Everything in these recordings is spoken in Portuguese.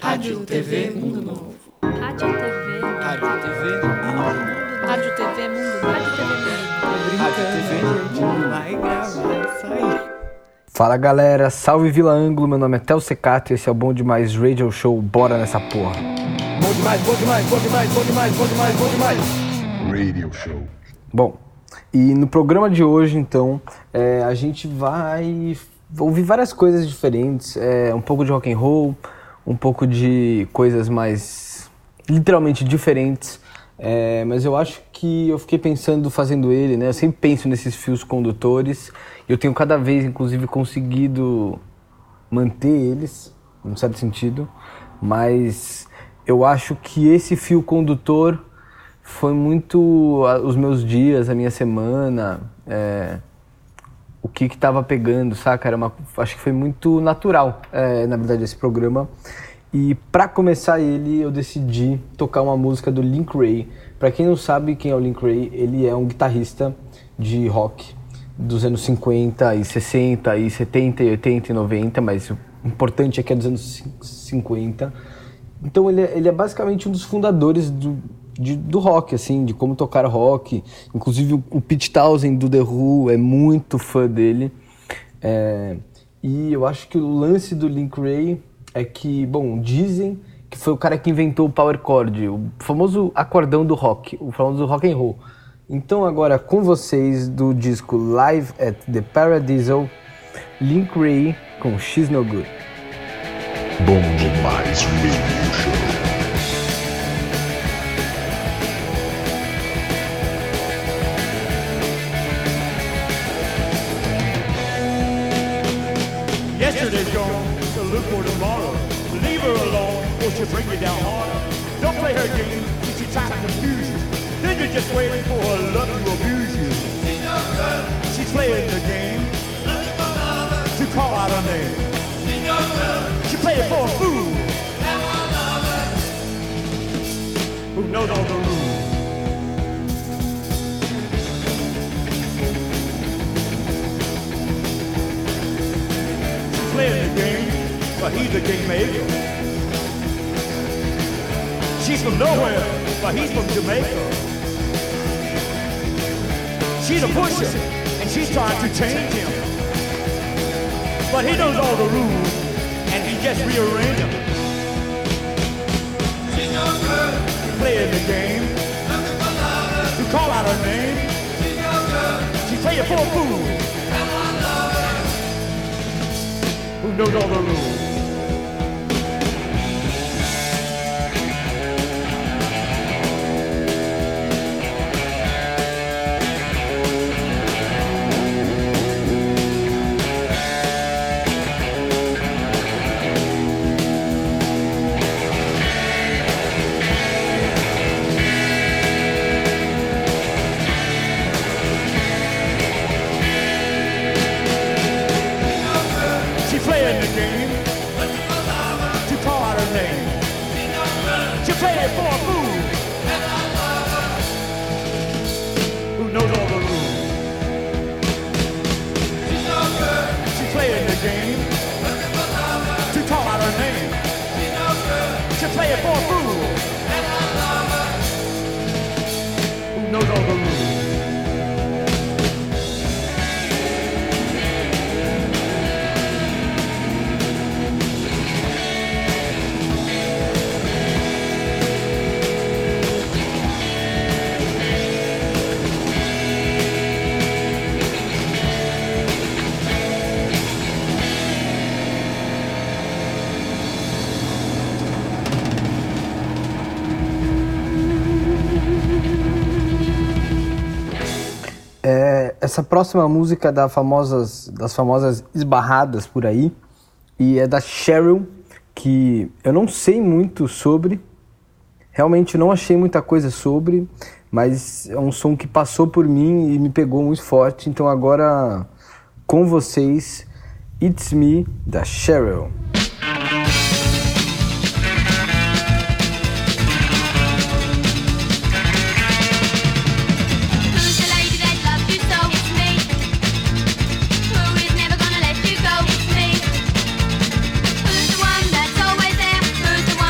Rádio TV Mundo Novo. Rádio TV. Rádio TV Mundo Novo. Rádio TV Mundo Novo. Rádio TV Mundo Novo. Rádio TV Mundo Novo. Vai gravar isso aí. Fala galera, salve Vila Ângulo, meu nome é Theo Secato e esse é o Bom Demais Radio Show, bora nessa porra. Bom demais, bom demais, bom demais, bom demais, bom demais, bom demais. Radio Show. Bom, e no programa de hoje então, a gente vai ouvir várias coisas diferentes, um pouco de rock and roll, um pouco de coisas mais literalmente diferentes, mas eu acho que eu fiquei pensando fazendo ele, né? Eu sempre penso nesses fios condutores. Eu tenho cada vez, inclusive, conseguido manter eles, num certo sentido, mas eu acho que esse fio condutor foi muito os meus dias, a minha semana, o que estava pegando, saca? Acho que foi muito natural, na verdade, esse programa. E para começar ele, eu decidi tocar uma música do Link Wray. Para quem não sabe quem é o Link Wray, ele é um guitarrista de rock dos anos 50 e 60 e 70 e 80 e 90, mas o importante é que é dos anos 50. Então ele é basicamente um dos fundadores do rock, assim, de como tocar rock. Inclusive o Pete Townshend do The Who é muito fã dele. E eu acho que o lance do Link Wray é que, bom, dizem que foi o cara que inventou o power chord, o famoso acordão do rock, o famoso rock and roll. Então agora com vocês do disco Live at the Paradiso, Link Wray com She's No Good. Bom Demais Radio Show. Yesterday's gone, so look for tomorrow. Leave her alone, or she'll bring you down harder. Don't play her game, she tries to confuse you. Then you're just waiting for her love to abuse you. She's no good. She's playing the game, looking for lover to call out her name. She's no good. She playing for a fool, and one lover who knows all the rules. She's playing the game, but he's the game maker. She's from nowhere, but he's from Jamaica. She's a pusher, and she's trying to change him. But he knows all the rules, and he just rearranged them. She's no good. Playing the game, looking for lovers to call out her name. She's no good. She's playing for a fool, and one lover who knows all the rules. Playing the game, to call out her name. She playing for a fool, who knows all the rules. She playing the game, to call out her name. She playing for a fool, who knows all the rules. Essa próxima música é das famosas esbarradas por aí, e é da Cheryl, que eu não sei muito sobre, realmente não achei muita coisa sobre, mas é um som que passou por mim e me pegou muito forte. Então agora com vocês, It's Me, da Cheryl. Who's the one that's always there? Who's the one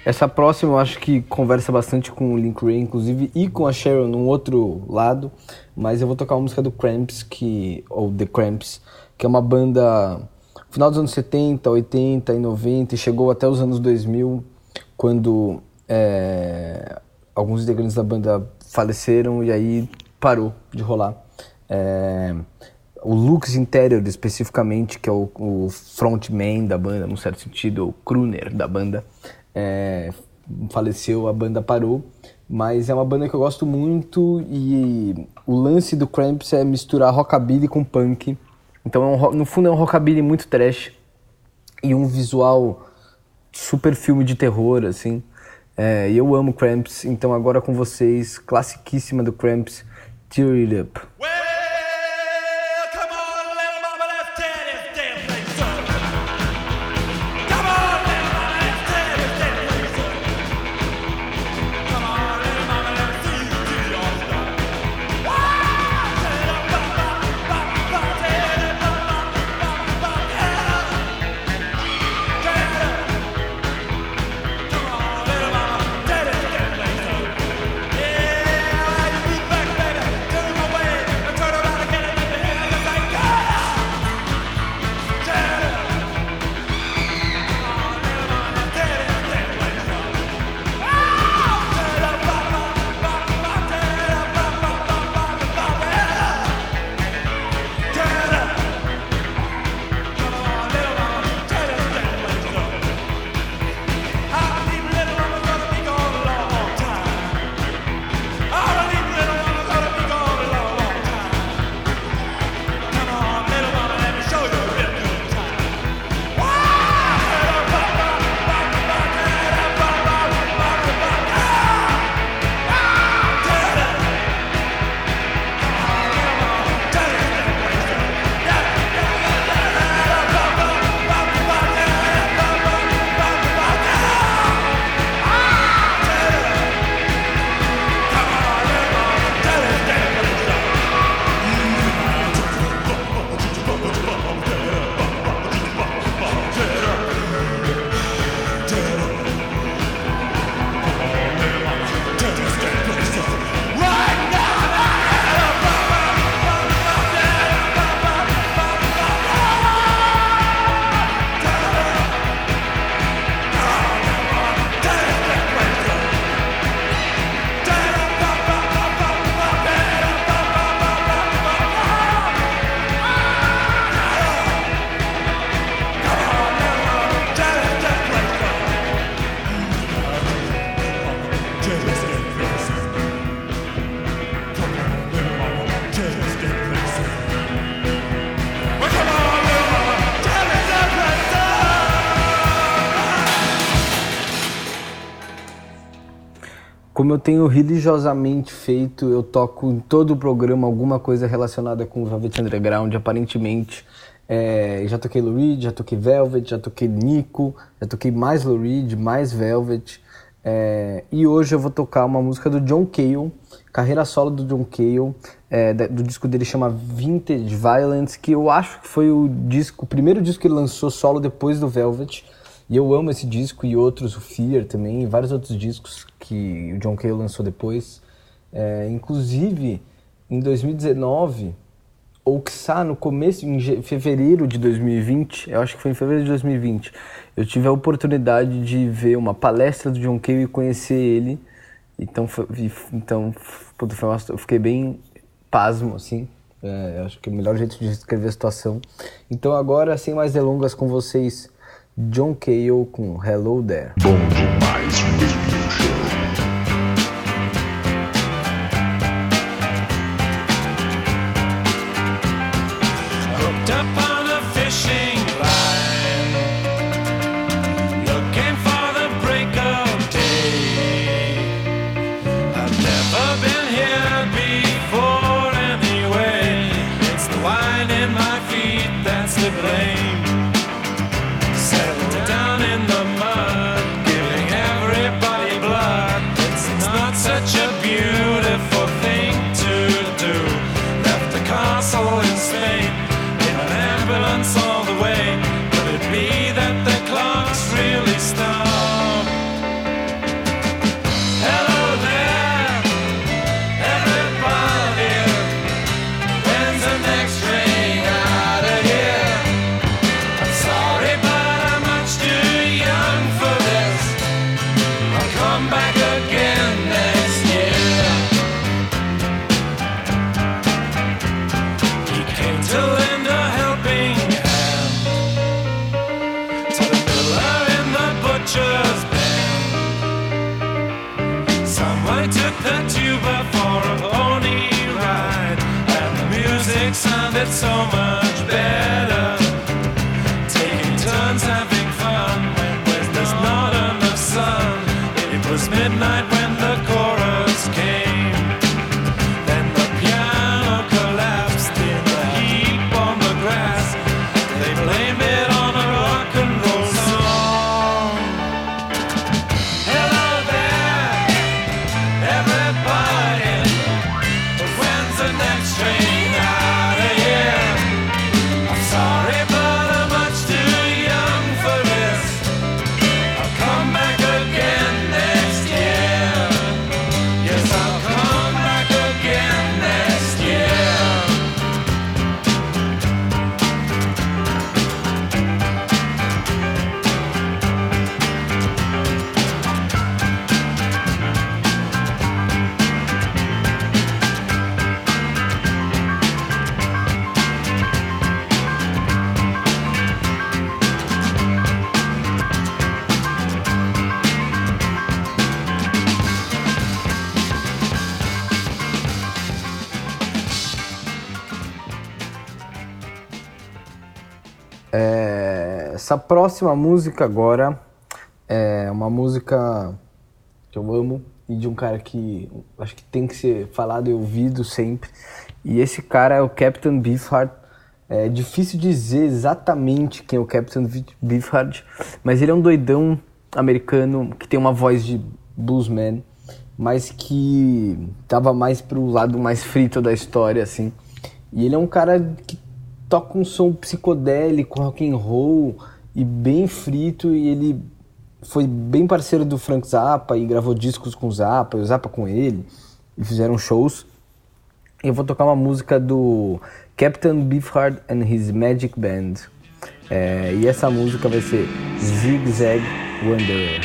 Essa próxima eu acho que conversa bastante com o Link Wray, inclusive, e com a Cheryl num outro lado, mas eu vou tocar uma música do Cramps, ou The Cramps, que é uma banda final dos anos 70, 80 e 90, e chegou até os anos 2000, quando alguns integrantes da banda faleceram e aí parou de rolar. O Lux Interior, especificamente, que é o frontman da banda, num certo sentido, o crooner da banda, faleceu, a banda parou, mas é uma banda que eu gosto muito e o lance do Cramps é misturar rockabilly com punk, então no fundo é um rockabilly muito trash e um visual super filme de terror, assim, e eu amo Cramps, então agora com vocês, classiquíssima do Cramps, Tear It Up. Como eu tenho religiosamente feito, eu toco em todo o programa alguma coisa relacionada com o Velvet Underground, aparentemente. Já toquei Lou Reed, já toquei Velvet, já toquei Nico, já toquei mais Lou Reed, mais Velvet. E hoje eu vou tocar uma música do John Cale, carreira solo do John Cale, do disco dele chama Vintage Violence, que eu acho que foi o primeiro disco que ele lançou solo depois do Velvet. E eu amo esse disco e outros, o Fear também, e vários outros discos que o John Cale lançou depois. Inclusive, em 2019, ou quiçá no começo, em fevereiro de 2020, eu acho que foi em fevereiro de 2020, eu tive a oportunidade de ver uma palestra do John Cale e conhecer ele. Então eu fiquei bem pasmo, assim. Eu acho que é o melhor jeito de descrever a situação. Então agora, sem mais delongas, com vocês, John Cale com Hello There. Bom Demais Radio Show. Hooked up on a fishing line, looking for the break of day. I've never been here before anyway. It's the wine in my feet that's to blame. Down in the mud, giving everybody blood. It's not such a beautiful thing to do. Left the castle in Spain, in an ambulance all the way. Could it be that the clocks really stopped? it so much better. Taking turns having fun when there's not enough sun. It was midnight when the chorus came. Then the piano collapsed in a heap on the grass. They blamed it on a rock and roll song. Hello there, everybody. When's the next train out of here? I'm sorry, but I'm much too young for this. I'll come back again next year. Yes, I'll come back again next year. Essa próxima música agora é uma música que eu amo e de um cara que acho que tem que ser falado e ouvido sempre. E esse cara é o Captain Beefheart. É difícil dizer exatamente quem é o Captain Beefheart, mas ele é um doidão americano que tem uma voz de bluesman, mas que tava mais pro lado mais frito da história, assim. E ele é um cara que toca um som psicodélico, rock and roll e bem frito, e ele foi bem parceiro do Frank Zappa e gravou discos com o Zappa com ele, e fizeram shows. Eu vou tocar uma música do Captain Beefheart and His Magic Band, e essa música vai ser Zig Zag Wanderer.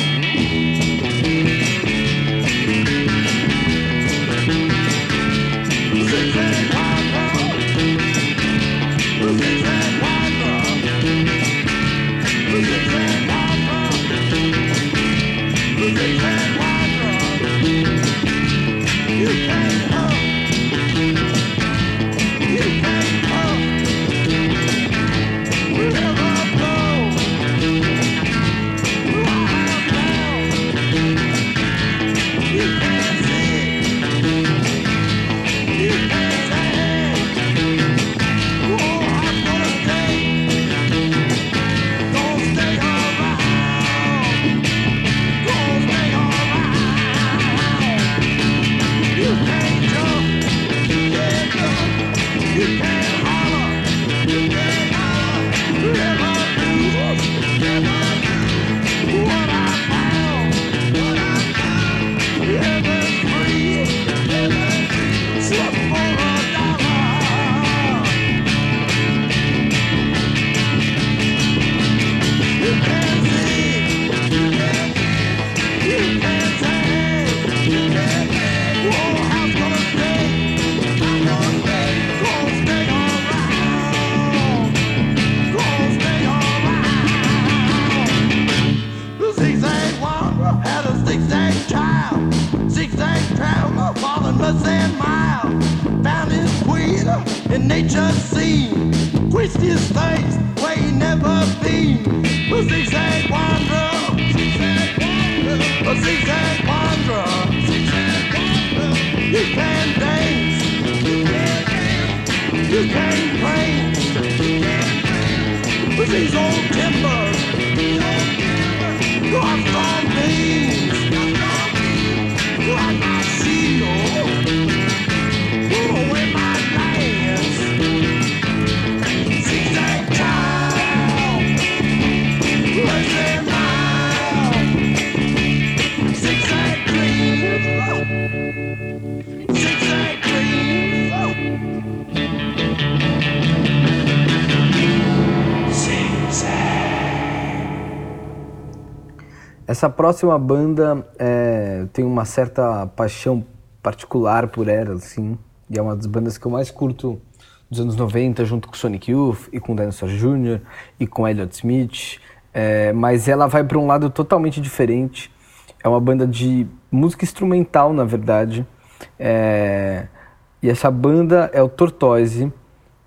Essa próxima banda, eu tenho uma certa paixão particular por ela, assim, e é uma das bandas que eu mais curto dos anos 90, junto com Sonic Youth e com Dinosaur Jr. e com Elliott Smith, mas ela vai para um lado totalmente diferente. É uma banda de música instrumental, na verdade, e essa banda é o Tortoise,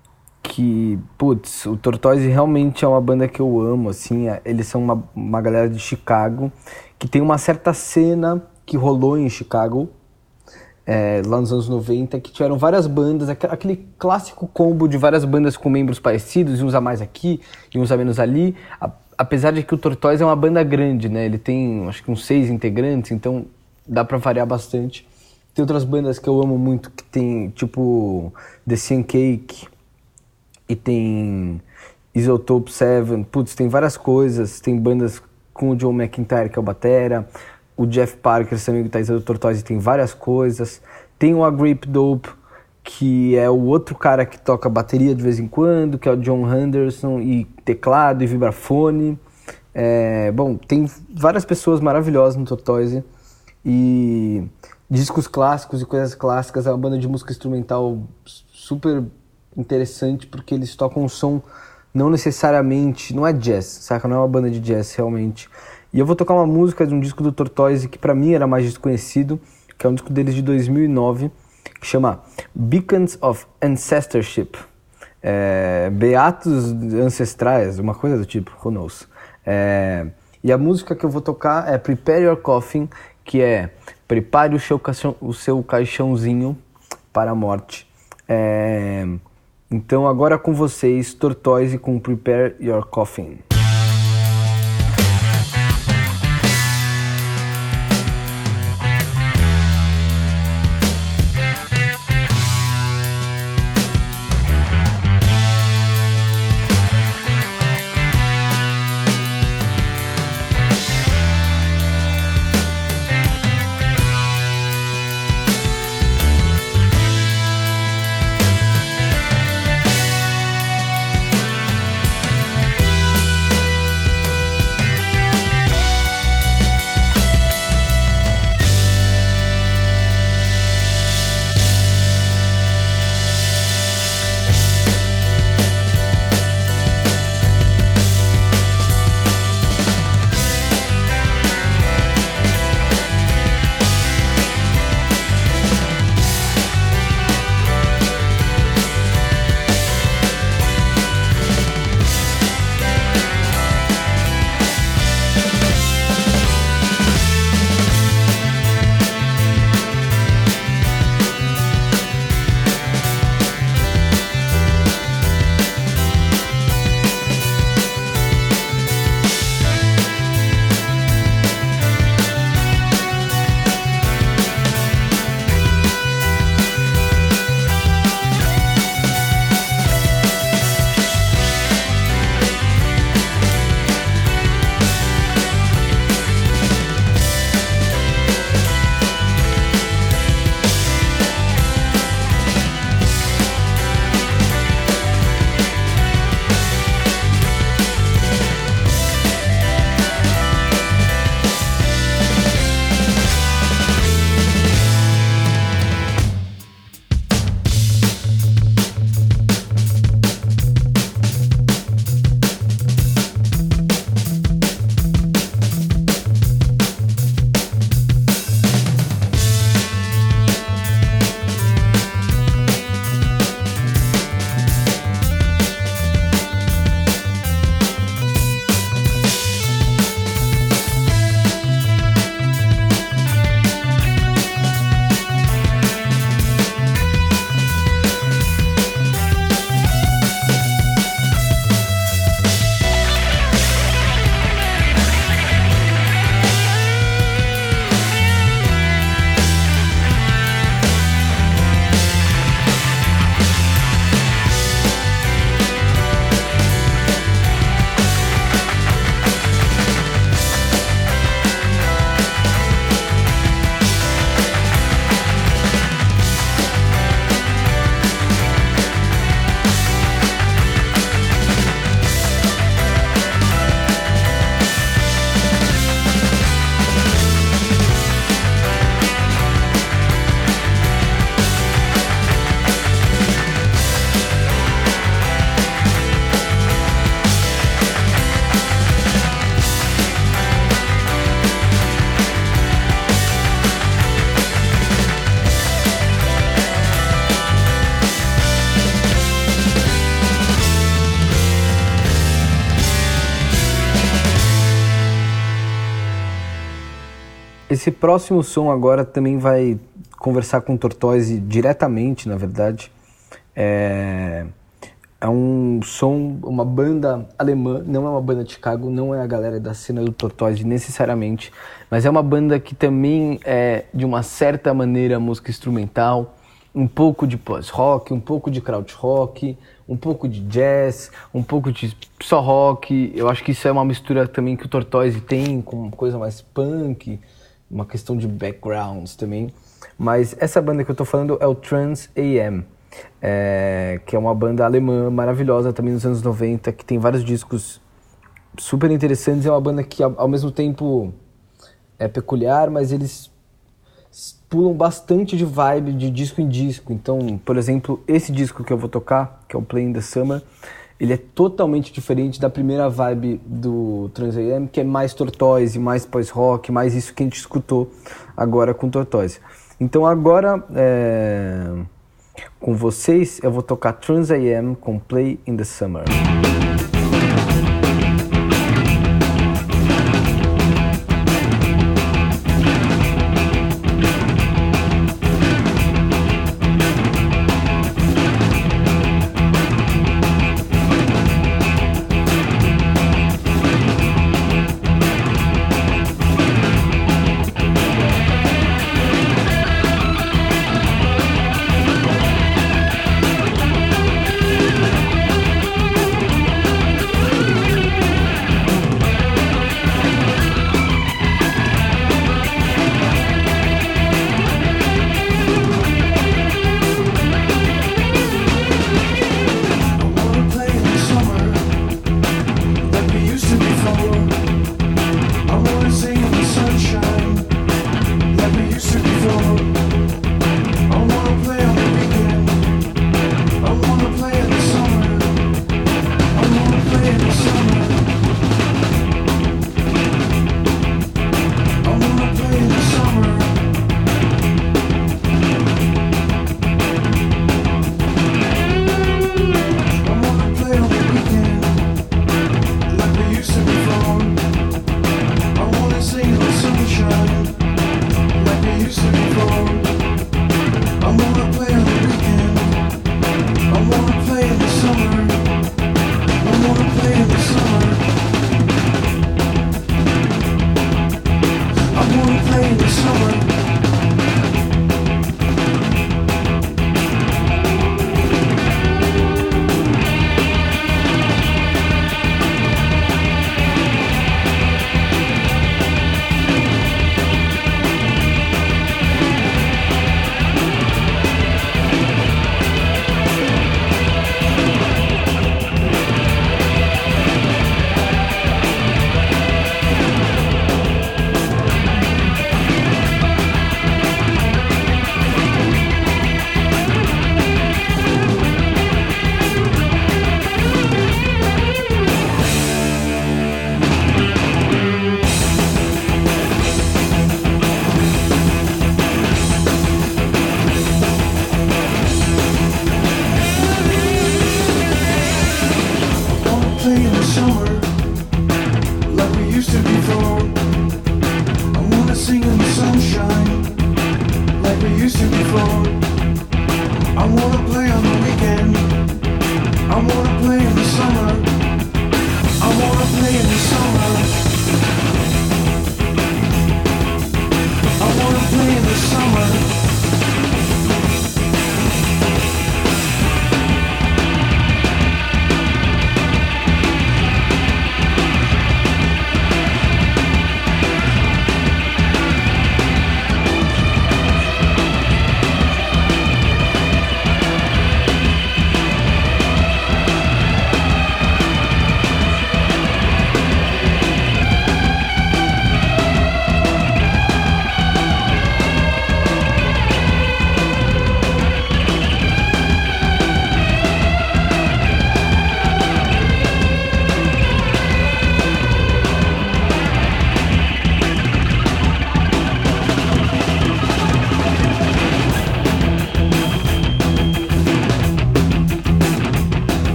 que, putz, o Tortoise realmente é uma banda que eu amo, assim, eles são uma galera de Chicago, que tem uma certa cena que rolou em Chicago, lá nos anos 90, que tiveram várias bandas, aquele clássico combo de várias bandas com membros parecidos, e uns a mais aqui e uns a menos ali, apesar de que o Tortoise é uma banda grande, né, ele tem acho que uns 6 integrantes, então dá pra variar bastante. Tem outras bandas que eu amo muito, que tem tipo The Sun Cake, e tem Isotope 7, putz, tem várias coisas, tem bandas com o John McIntyre, que é o batera, o Jeff Parker, também o guitarrista do Tortoise, tem várias coisas, tem o Agrip Dope, que é o outro cara que toca bateria de vez em quando, que é o John Henderson, e teclado e vibrafone, bom, tem várias pessoas maravilhosas no Tortoise, e discos clássicos e coisas clássicas, é uma banda de música instrumental super interessante, porque eles tocam um som não necessariamente, não é jazz, saca? Não é uma banda de jazz realmente. E eu vou tocar uma música de um disco do Tortoise que pra mim era mais desconhecido, que é um disco deles de 2009, que chama Beacons of Ancestorship, Beatos Ancestrais, uma coisa do tipo, who knows. E a música que eu vou tocar é Prepare Your Coffin, que é prepare o seu caixãozinho para a morte. Então agora com vocês, Tortoise com Prepare Your Coffin. Esse próximo som agora também vai conversar com o Tortoise diretamente, na verdade. É um som, uma banda alemã, não é uma banda de Chicago, não é a galera da cena do Tortoise necessariamente, mas é uma banda que também é, de uma certa maneira, música instrumental, um pouco de post-rock, um pouco de krautrock, um pouco de jazz, um pouco de só rock. Eu acho que isso é uma mistura também que o Tortoise tem com coisa mais punk, uma questão de backgrounds também. Mas essa banda que eu tô falando é o Trans AM. Que é uma banda alemã maravilhosa também nos anos 90, que tem vários discos super interessantes. É uma banda que ao mesmo tempo é peculiar, mas eles pulam bastante de vibe de disco em disco. Então, por exemplo, esse disco que eu vou tocar, que é o Play in the Summer, ele é totalmente diferente da primeira vibe do Trans AM, que é mais Tortoise, mais post-rock, mais isso que a gente escutou agora com Tortoise. Então agora, com vocês, eu vou tocar Trans AM com Play in the Summer.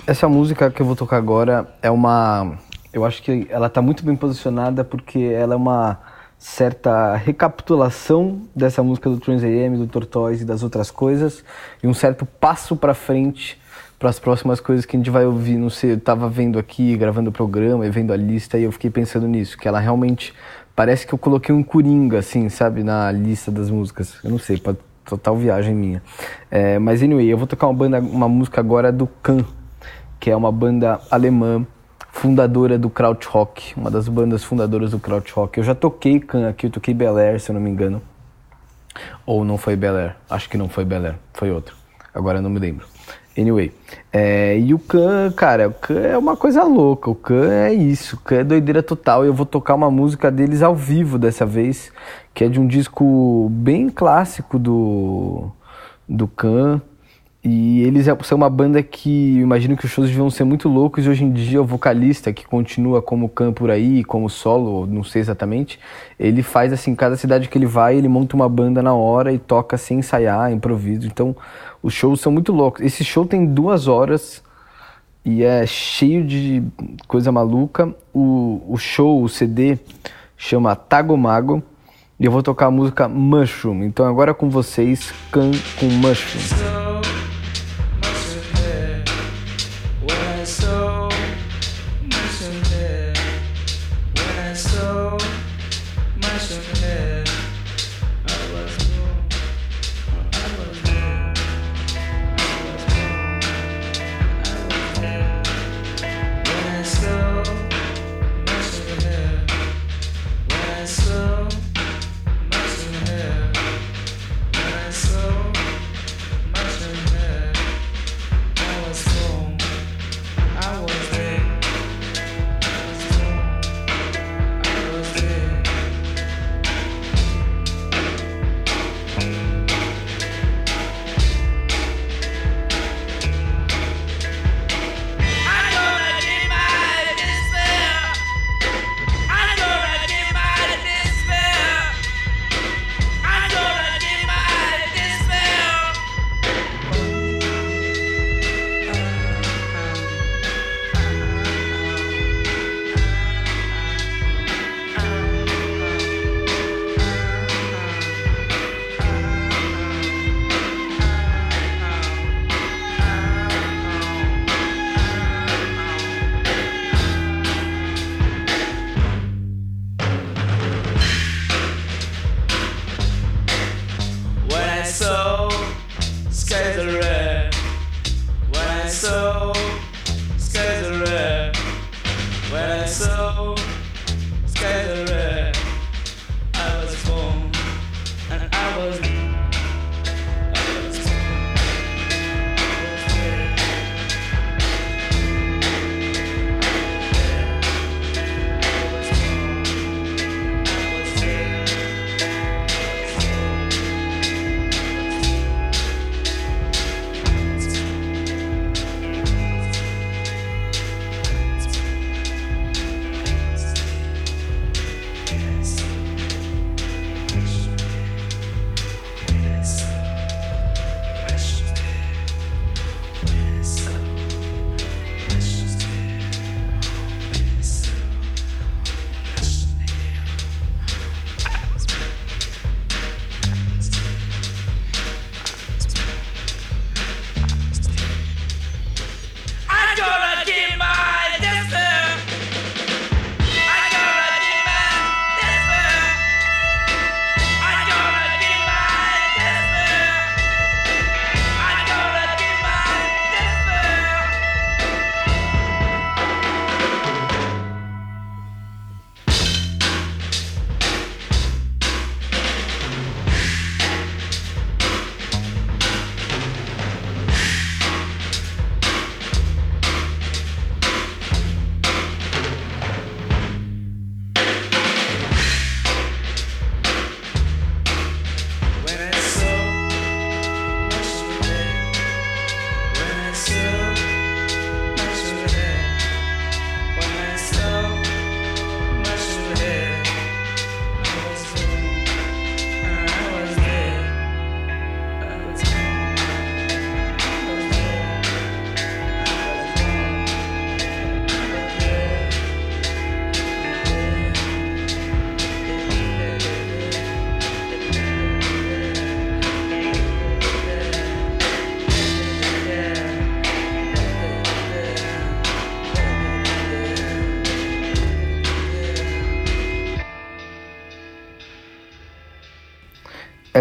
Essa música que eu vou tocar agora é uma... Eu acho que ela tá muito bem posicionada porque ela é uma certa recapitulação dessa música do Trans AM, do Tortoise e das outras coisas, e um certo passo pra frente para as próximas coisas que a gente vai ouvir. Não sei, eu tava vendo aqui, gravando o programa e vendo a lista, e eu fiquei pensando nisso, que ela realmente parece que eu coloquei um Coringa, assim, sabe, na lista das músicas. Eu não sei, pode total viagem minha. Mas anyway, eu vou tocar uma música agora do Can, que é uma banda alemã, fundadora do Krautrock, uma das bandas fundadoras do Krautrock. Eu já toquei Can aqui, eu toquei Bel Air, se eu não me engano. Ou não foi Bel Air, acho que não foi Bel Air, foi outro. Agora eu não me lembro. Anyway, e o Can, cara, o Can é uma coisa louca, o Can é isso, o Can é doideira total, e eu vou tocar uma música deles ao vivo dessa vez, que é de um disco bem clássico do Can, e eles são uma banda que eu imagino que os shows deviam ser muito loucos, e hoje em dia o vocalista, que continua como Can por aí, como solo, não sei exatamente, ele faz assim, cada cidade que ele vai, ele monta uma banda na hora e toca sem ensaiar, improviso, então os shows são muito loucos. Esse show tem 2 horas e é cheio de coisa maluca. O show, o CD, chama Tagomago e eu vou tocar a música Mushroom. Então agora com vocês, Can com Mushroom. So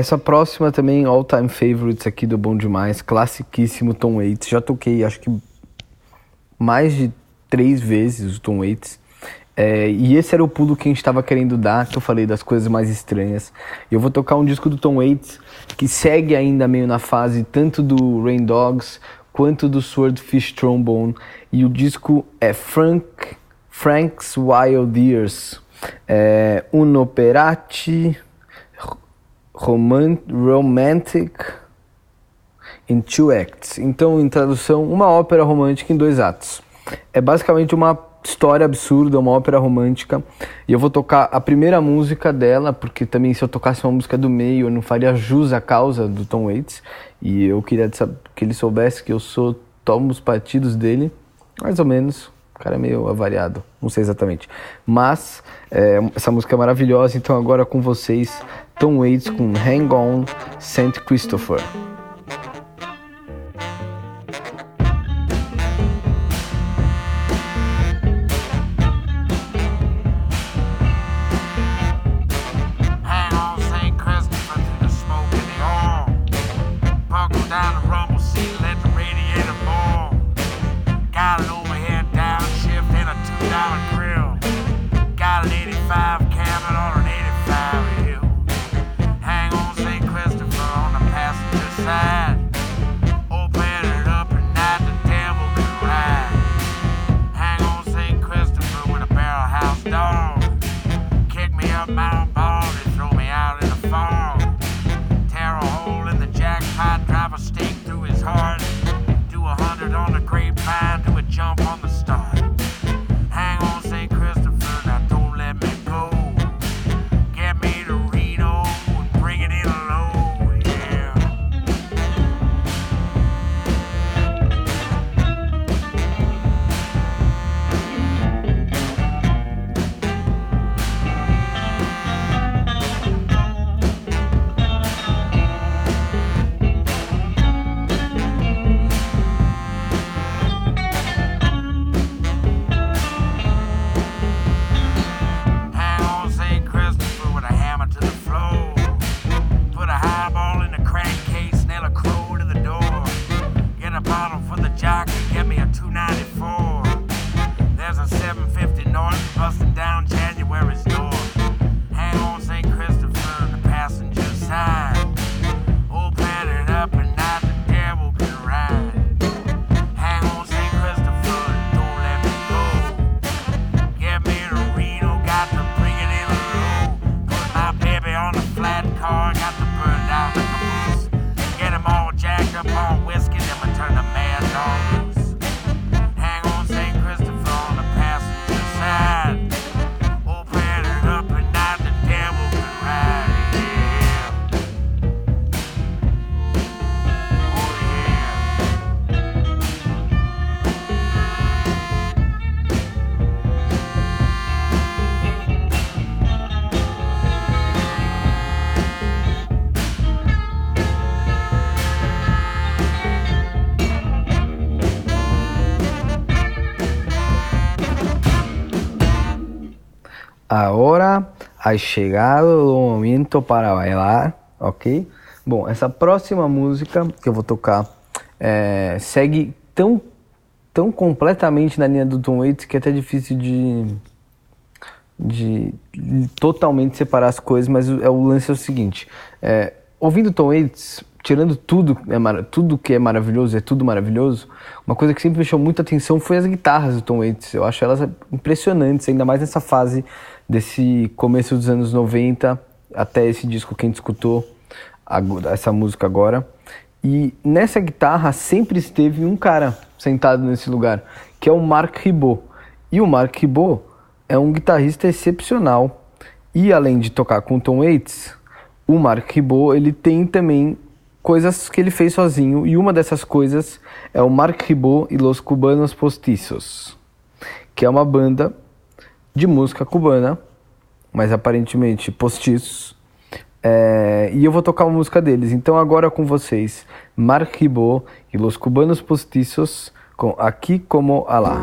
essa próxima também, All Time Favorites aqui do Bom Demais, classiquíssimo Tom Waits. Já toquei, acho que mais de 3 vezes o Tom Waits. E esse era o pulo que a gente estava querendo dar, que eu falei das coisas mais estranhas. Eu vou tocar um disco do Tom Waits que segue ainda meio na fase tanto do Rain Dogs quanto do Swordfish Trombone. E o disco é Frank's Wild Years. Un operati romantic in 2 acts. Então, em tradução, uma ópera romântica em 2 atos. É basicamente uma história absurda, uma ópera romântica. E eu vou tocar a primeira música dela, porque também se eu tocasse uma música do meio, eu não faria jus à causa do Tom Waits. E eu queria que ele soubesse que eu tomo os partidos dele, mais ou menos. O cara é meio avariado, não sei exatamente. Mas essa música é maravilhosa, então agora com vocês, Tom Waits com Hang On, St. Christopher. Agora ha chegado o momento para bailar, ok? Bom, essa próxima música que eu vou tocar segue tão completamente na linha do Tom Waits que é até difícil de totalmente separar as coisas, mas o lance é o seguinte, ouvindo Tom Waits, tirando tudo que é maravilhoso, é tudo maravilhoso, uma coisa que sempre me chamou muita atenção foi as guitarras do Tom Waits. Eu acho elas impressionantes, ainda mais nessa fase desse começo dos anos 90 até esse disco que a gente escutou, essa música agora. E nessa guitarra sempre esteve um cara sentado nesse lugar, que é o Marc Ribot. E o Marc Ribot é um guitarrista excepcional. E além de tocar com o Tom Waits, o Marc Ribot, ele tem também coisas que ele fez sozinho, e uma dessas coisas é o Marc Ribot e Los Cubanos Postizos, que é uma banda de música cubana, mas aparentemente postiços, e eu vou tocar uma música deles. Então agora com vocês, Marc Ribot e Los Cubanos Postizos com Aqui Como Alá.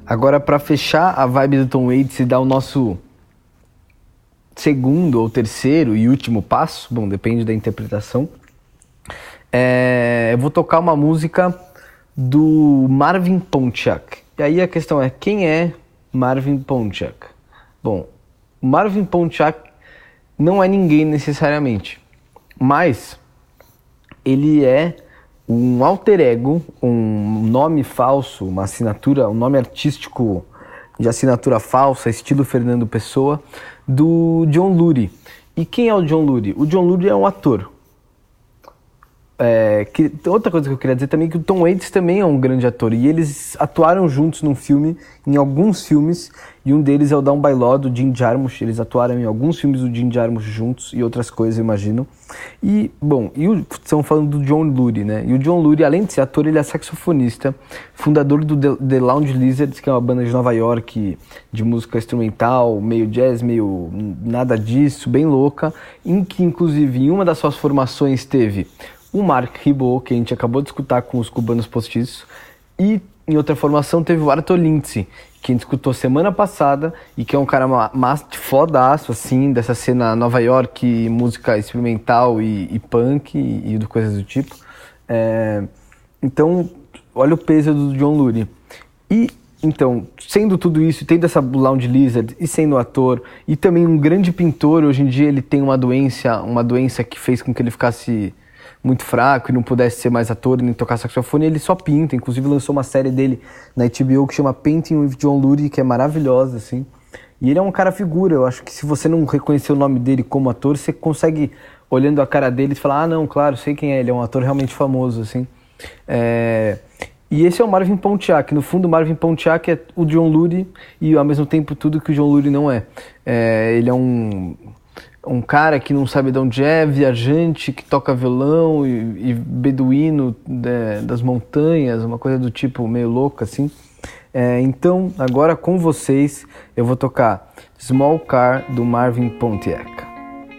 Agora, para fechar a vibe do Tom Waits e dar o nosso segundo ou terceiro e último passo, bom, depende da interpretação, eu vou tocar uma música do Marvin Pontiac. E aí a questão é, quem é Marvin Pontiac? Bom, Marvin Pontiac não é ninguém necessariamente, mas ele é um alter ego, um nome falso, uma assinatura, um nome artístico de assinatura falsa, estilo Fernando Pessoa, do John Lurie. E quem é o John Lurie? O John Lurie é um ator. Outra coisa que eu queria dizer também é que o Tom Waits também é um grande ator, e eles atuaram juntos num filme, em alguns filmes, e um deles é o Down by Law, do Jim Jarmusch. Eles atuaram em alguns filmes do Jim Jarmusch juntos e outras coisas, eu imagino. E, bom, estão falando do John Lurie, né? E o John Lurie, além de ser ator, ele é saxofonista, fundador do The Lounge Lizards, que é uma banda de Nova York de música instrumental, meio jazz, meio nada disso, bem louca, em que, inclusive, em uma das suas formações teve o Mark Ribot, que a gente acabou de escutar com os Cubanos Postiços, e em outra formação teve o Arthur Lindsay, que a gente escutou semana passada, e que é um cara fodaço, assim, dessa cena Nova York, música experimental e punk e coisas do tipo. Então, olha o peso do John Lurie. E, então, sendo tudo isso, tendo essa Lounge Lizard, e sendo ator, e também um grande pintor, hoje em dia ele tem uma doença que fez com que ele ficasse muito fraco e não pudesse ser mais ator nem tocar saxofone, ele só pinta. Inclusive lançou uma série dele na HBO que chama Painting with John Lurie, que é maravilhosa, assim. E ele é um cara figura. Eu acho que se você não reconhecer o nome dele como ator, você consegue, olhando a cara dele, falar, ah, não, claro, sei quem é, ele é um ator realmente famoso, assim. E esse é o Marvin Pontiac. No fundo, o Marvin Pontiac é o John Lurie e, ao mesmo tempo, tudo que o John Lurie não é. Ele é um cara que não sabe de onde é, viajante, que toca violão e beduíno das montanhas, uma coisa do tipo meio louca, assim. Então, agora com vocês, eu vou tocar Small Car, do Marvin Pontiac.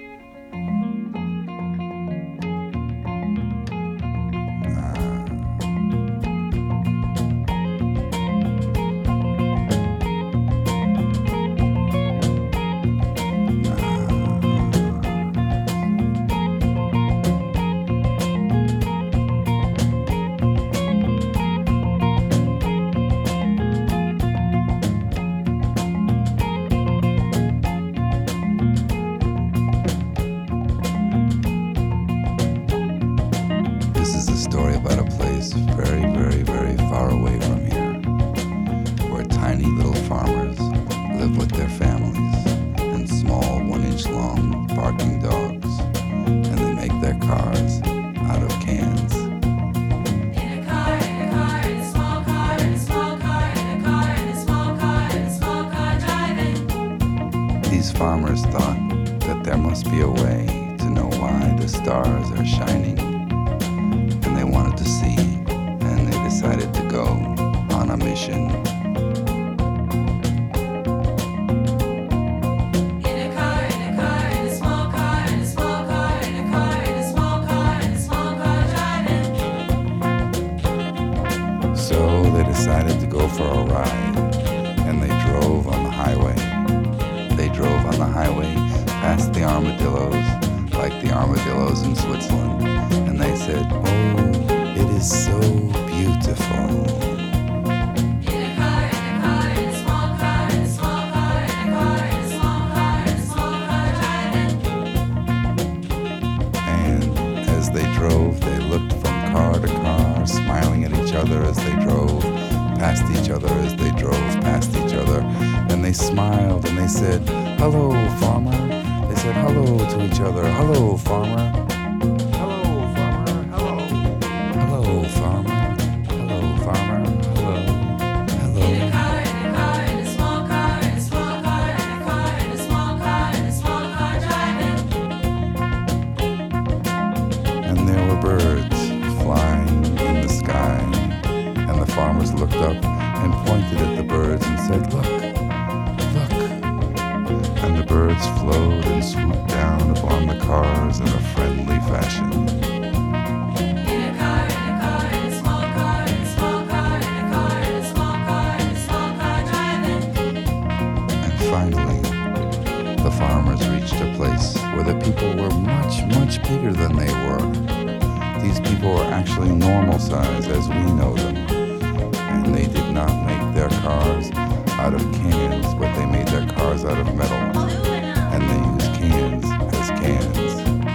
These farmers thought that there must be a way to know why the stars are shining, and they wanted to see, and they decided to go on a mission. So they decided to go for a ride, and they drove on the highway. They drove on the highway past the armadillos, like the armadillos in Switzerland, and they said, "Oh, it is so beautiful." And as they drove, they looked from car to car, smiling at each other as they drove past each other, as they drove past each other. And they smiled and they said, "Hello, farmer." They said hello to each other. "Hello, farmer." "Hello, farmer." "Hello." "Hello, farmer." "Hello, farmer." "Hello." "Hello." And there were birds flying in the sky, and the farmers looked up and pointed at the birds and said, "Look, look." And the birds flowed and swooped down upon the cars in a friendly fashion. the people were much, much bigger than they were. These people were actually normal size as we know them. And they did not make their cars out of cans, but they made their cars out of metal. And they used cans as cans.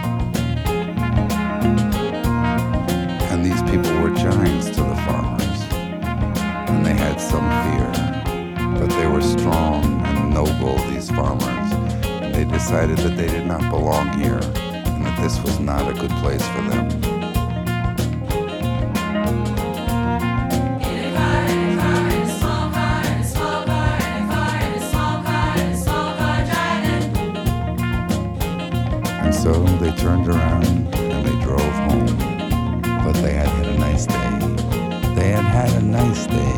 And these people were giants to the farmers. And they had some fear. But they were strong and noble, these farmers. And they decided that they did not belong here, and that this was not a good place for them. And so they turned around and they drove home. But they had had a nice day. They had had a nice day.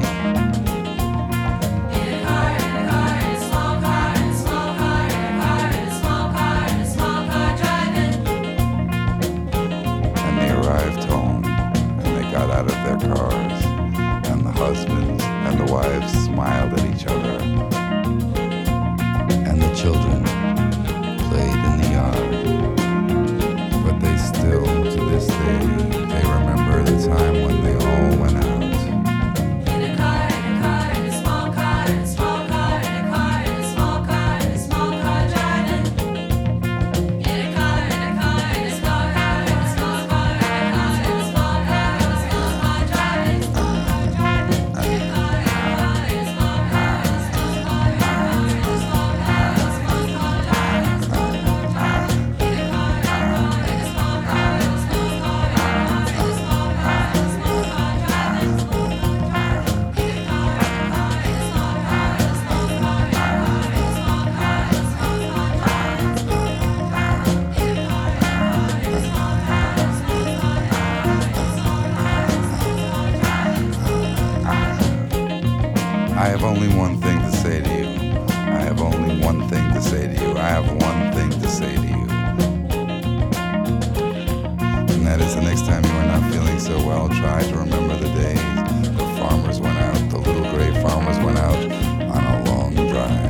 And they arrived home and they got out of their cars. And the husbands and the wives smiled at each other. And the children played in the yard. But they still, to this day, they remember the time when they all went out. I have only one thing to say to you. I have only one thing to say to you. I have one thing to say to you. And that is the next time you are not feeling so well, try to remember the days the farmers went out, the little gray farmers went out on a long drive.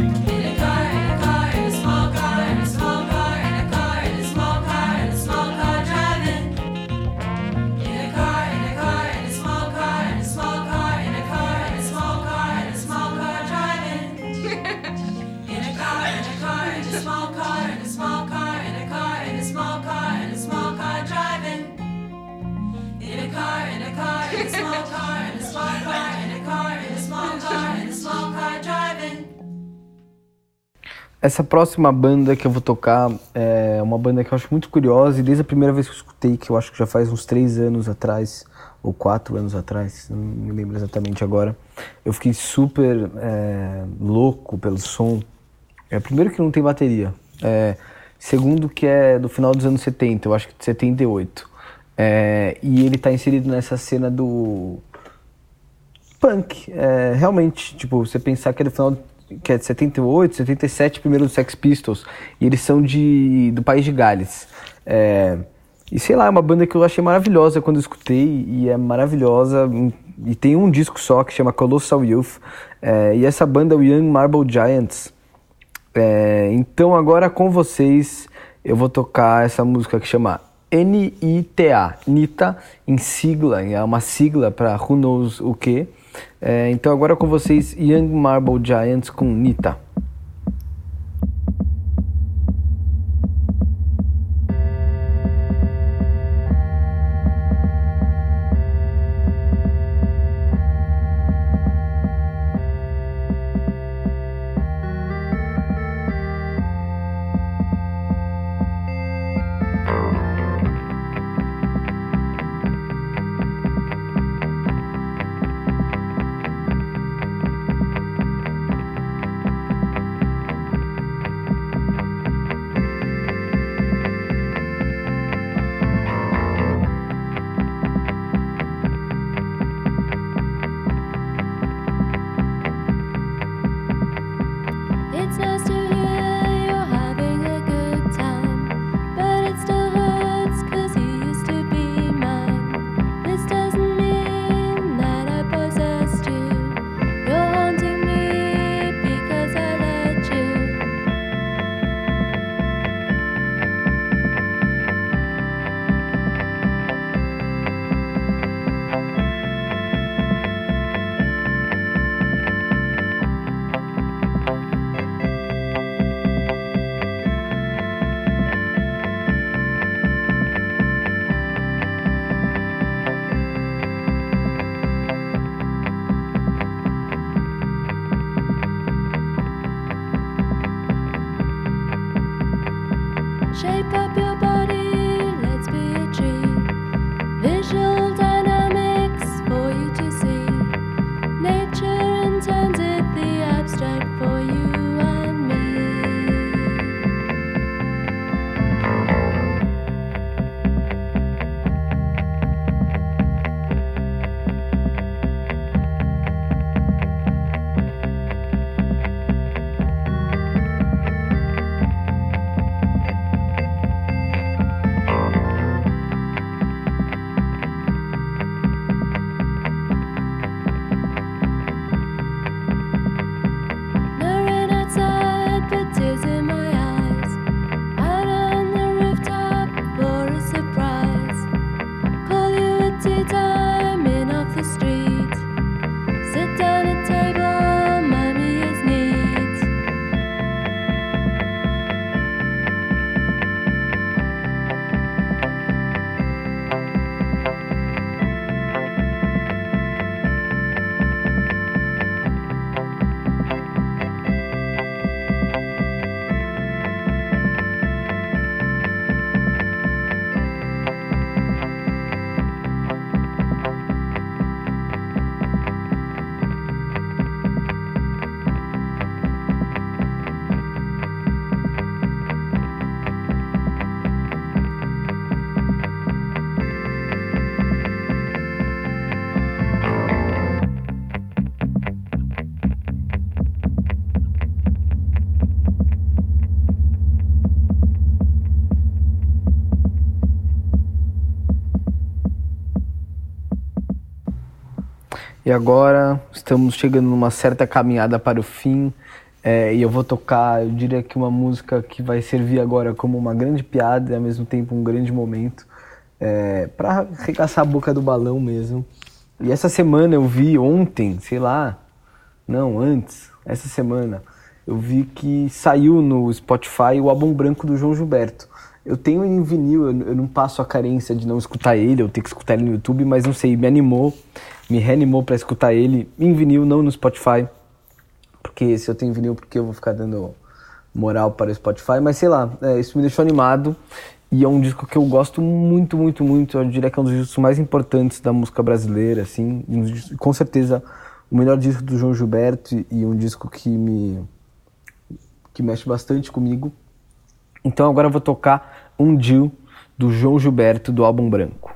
Essa próxima banda que eu vou tocar é uma banda que eu acho muito curiosa, e desde a primeira vez que eu escutei, que eu acho que já faz uns 3 anos atrás, ou 4 anos atrás, não me lembro exatamente agora, eu fiquei super louco pelo som. Primeiro que não tem bateria, segundo que é do final dos anos 70, eu acho que de 78, e ele tá inserido nessa cena do punk, realmente, tipo, você pensar que é do final, que é de 78, 77, primeiro do Sex Pistols, e eles são do país de Gales. E sei lá, é uma banda que eu achei maravilhosa quando eu escutei, e é maravilhosa, e tem um disco só que chama Colossal Youth, e essa banda é o Young Marble Giants. Então agora com vocês eu vou tocar essa música que chama N-I-T-A, Nita, em sigla, é uma sigla para who knows o que. Então agora com vocês, Young Marble Giants com Nita. E agora estamos chegando numa certa caminhada para o fim, e eu vou tocar, eu diria que uma música que vai servir agora como uma grande piada e ao mesmo tempo um grande momento, para arregaçar a boca do balão mesmo. E essa semana eu vi ontem, essa semana, eu vi que saiu no Spotify o álbum branco do João Gilberto. Eu tenho ele em vinil, eu não passo a carência de não escutar ele, eu tenho que escutar ele no YouTube, mas não sei, me reanimou pra escutar ele em vinil, não no Spotify. Porque se eu tenho vinil, porque eu vou ficar dando moral para o Spotify, mas sei lá, isso me deixou animado. E é um disco que eu gosto muito, muito, muito. Eu diria que é um dos discos mais importantes da música brasileira, assim. Com certeza, o melhor disco do João Gilberto e um disco que mexe bastante comigo. Então agora eu vou tocar Um Diu, do João Gilberto, do álbum branco.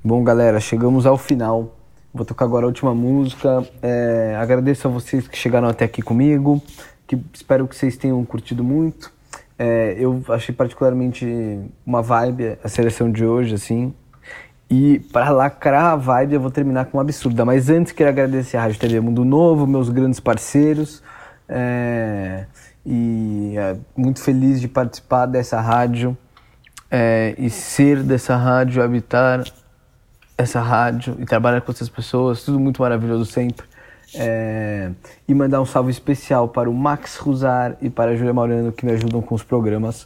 Bom, galera, chegamos ao final. Vou tocar agora a última música. Agradeço a vocês que chegaram até aqui comigo, que espero que vocês tenham curtido muito. Eu achei particularmente uma vibe a seleção de hoje, assim. E para lacrar a vibe, eu vou terminar com uma absurda. Mas antes, quero agradecer a Rádio TV Mundo Novo, meus grandes parceiros. Muito feliz de participar dessa rádio e ser dessa rádio, habitar essa rádio e trabalhar com essas pessoas, tudo muito maravilhoso sempre. E mandar um salve especial para o Max Ruzar e para a Júlia Maurano, que me ajudam com os programas.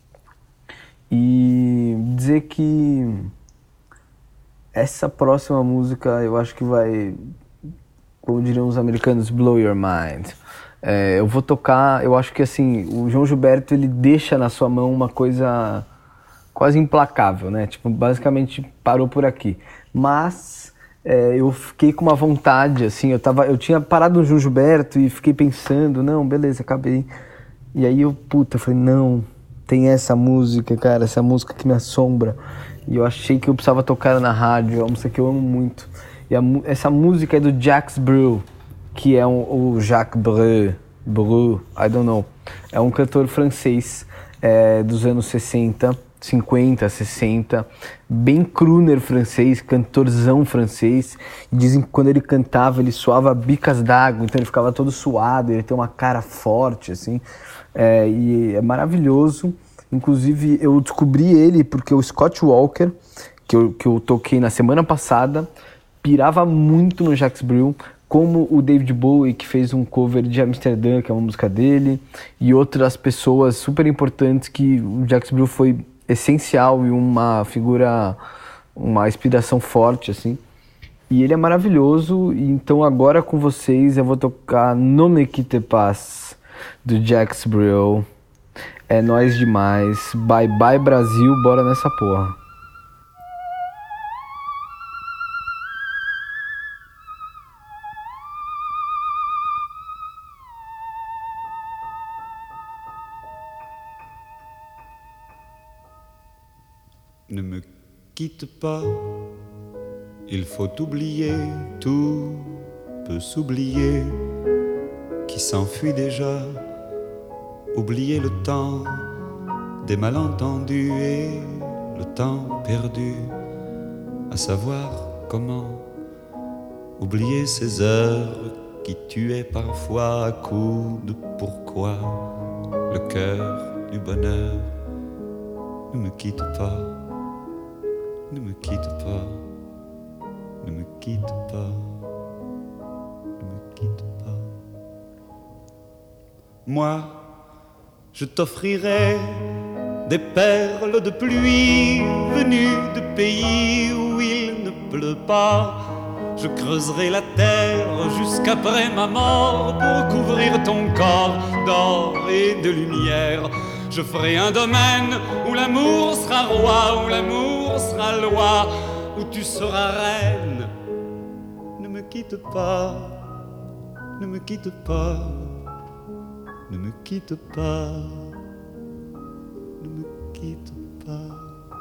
E dizer que essa próxima música eu acho que vai, como diriam os americanos, blow your mind. Eu vou tocar, eu acho que assim, o João Gilberto, ele deixa na sua mão uma coisa quase implacável, né? Tipo, basicamente parou por aqui. Mas eu fiquei com uma vontade, assim, eu tinha parado no João Gilberto e fiquei pensando, não, beleza, acabei. E aí eu falei, não, tem essa música, cara, essa música que me assombra. E eu achei que eu precisava tocar na rádio, é uma música que eu amo muito. E essa música é do Jacques Brel, que é o Jacques Brel, I don't know. É um cantor francês dos anos 50, 60, bem crooner francês, cantorzão francês. E dizem que quando ele cantava, ele suava bicas d'água, então ele ficava todo suado, ele tem uma cara forte, assim. E é maravilhoso. Inclusive, eu descobri ele porque o Scott Walker, que eu toquei na semana passada, pirava muito no Jacques Brel, como o David Bowie, que fez um cover de Amsterdã, que é uma música dele, e outras pessoas super importantes que o Jacques Brel foi essencial e uma figura, uma inspiração forte, assim. E ele é maravilhoso, e então agora com vocês eu vou tocar Ne Me Quitte Pas, do Jacques Brel. É nóis demais. Bye bye Brasil, bora nessa porra. Ne me quitte pas, il faut oublier, tout peut s'oublier, qui s'enfuit déjà, oublier le temps des malentendus et le temps perdu, à savoir comment oublier ces heures qui tuaient parfois à coups de pourquoi le cœur du bonheur. Ne me quitte pas. Ne me quitte pas, ne me quitte pas, ne me quitte pas. Moi, je t'offrirai des perles de pluie venues de pays où il ne pleut pas. Je creuserai la terre jusqu'après ma mort pour couvrir ton corps d'or et de lumière. Je ferai un domaine où l'amour sera roi, où l'amour sera loi, où tu seras reine. Ne me quitte pas, ne me quitte pas, ne me quitte pas, ne me quitte pas.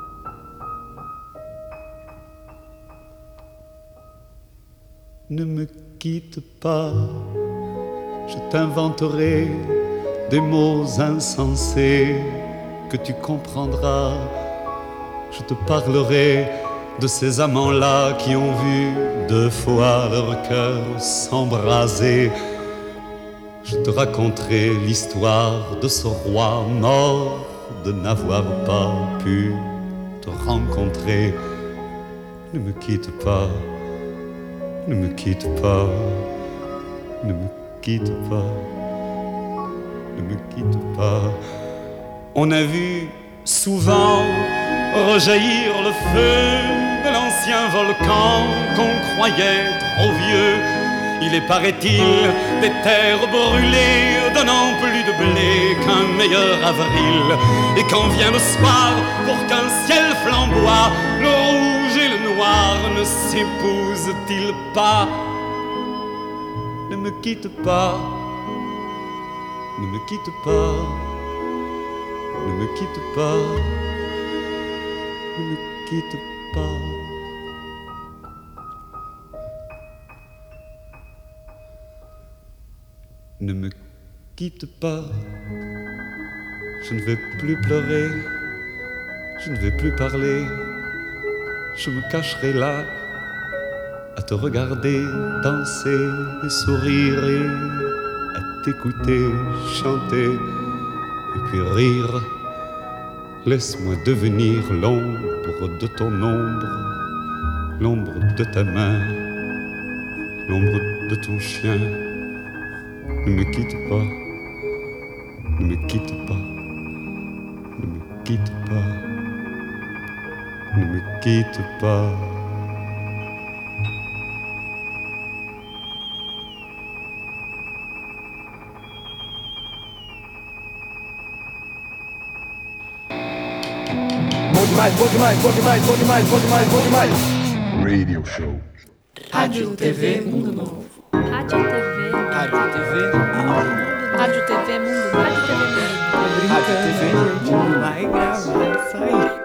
Ne me quitte pas, je t'inventerai des mots insensés que tu comprendras. Je te parlerai de ces amants-là qui ont vu 2 fois leur cœur s'embraser. Je te raconterai l'histoire de ce roi mort de n'avoir pas pu te rencontrer. Ne me quitte pas, ne me quitte pas, ne me quitte pas. Ne me quitte pas. On a vu souvent rejaillir le feu de l'ancien volcan qu'on croyait trop vieux. Il est, paraît-il, des terres brûlées donnant plus de blé qu'un meilleur avril. Et quand vient le soir, pour qu'un ciel flamboie, le rouge et le noir ne s'épousent-ils pas? Ne me quitte pas. Ne me quitte pas, ne me quitte pas, ne me quitte pas, Ne me quitte pas, je ne vais plus pleurer, je ne vais plus parler, je me cacherai là à te regarder danser et sourire et à t'écouter chanter et puis rire. Laisse-moi devenir l'ombre de ton ombre, l'ombre de ta main, l'ombre de ton chien. Ne me quitte pas, ne me quitte pas, ne me quitte pas, ne me quitte pas. Bom demais, bom demais, bom demais, bom demais, bom demais. Radio show. Rádio TV Mundo Novo. Rádio TV. Rádio TV Mundo Novo. Rádio TV Mundo Novo. Rádio TV Mundo Novo. Rádio TV Mundo Novo. Vai gravar isso aí.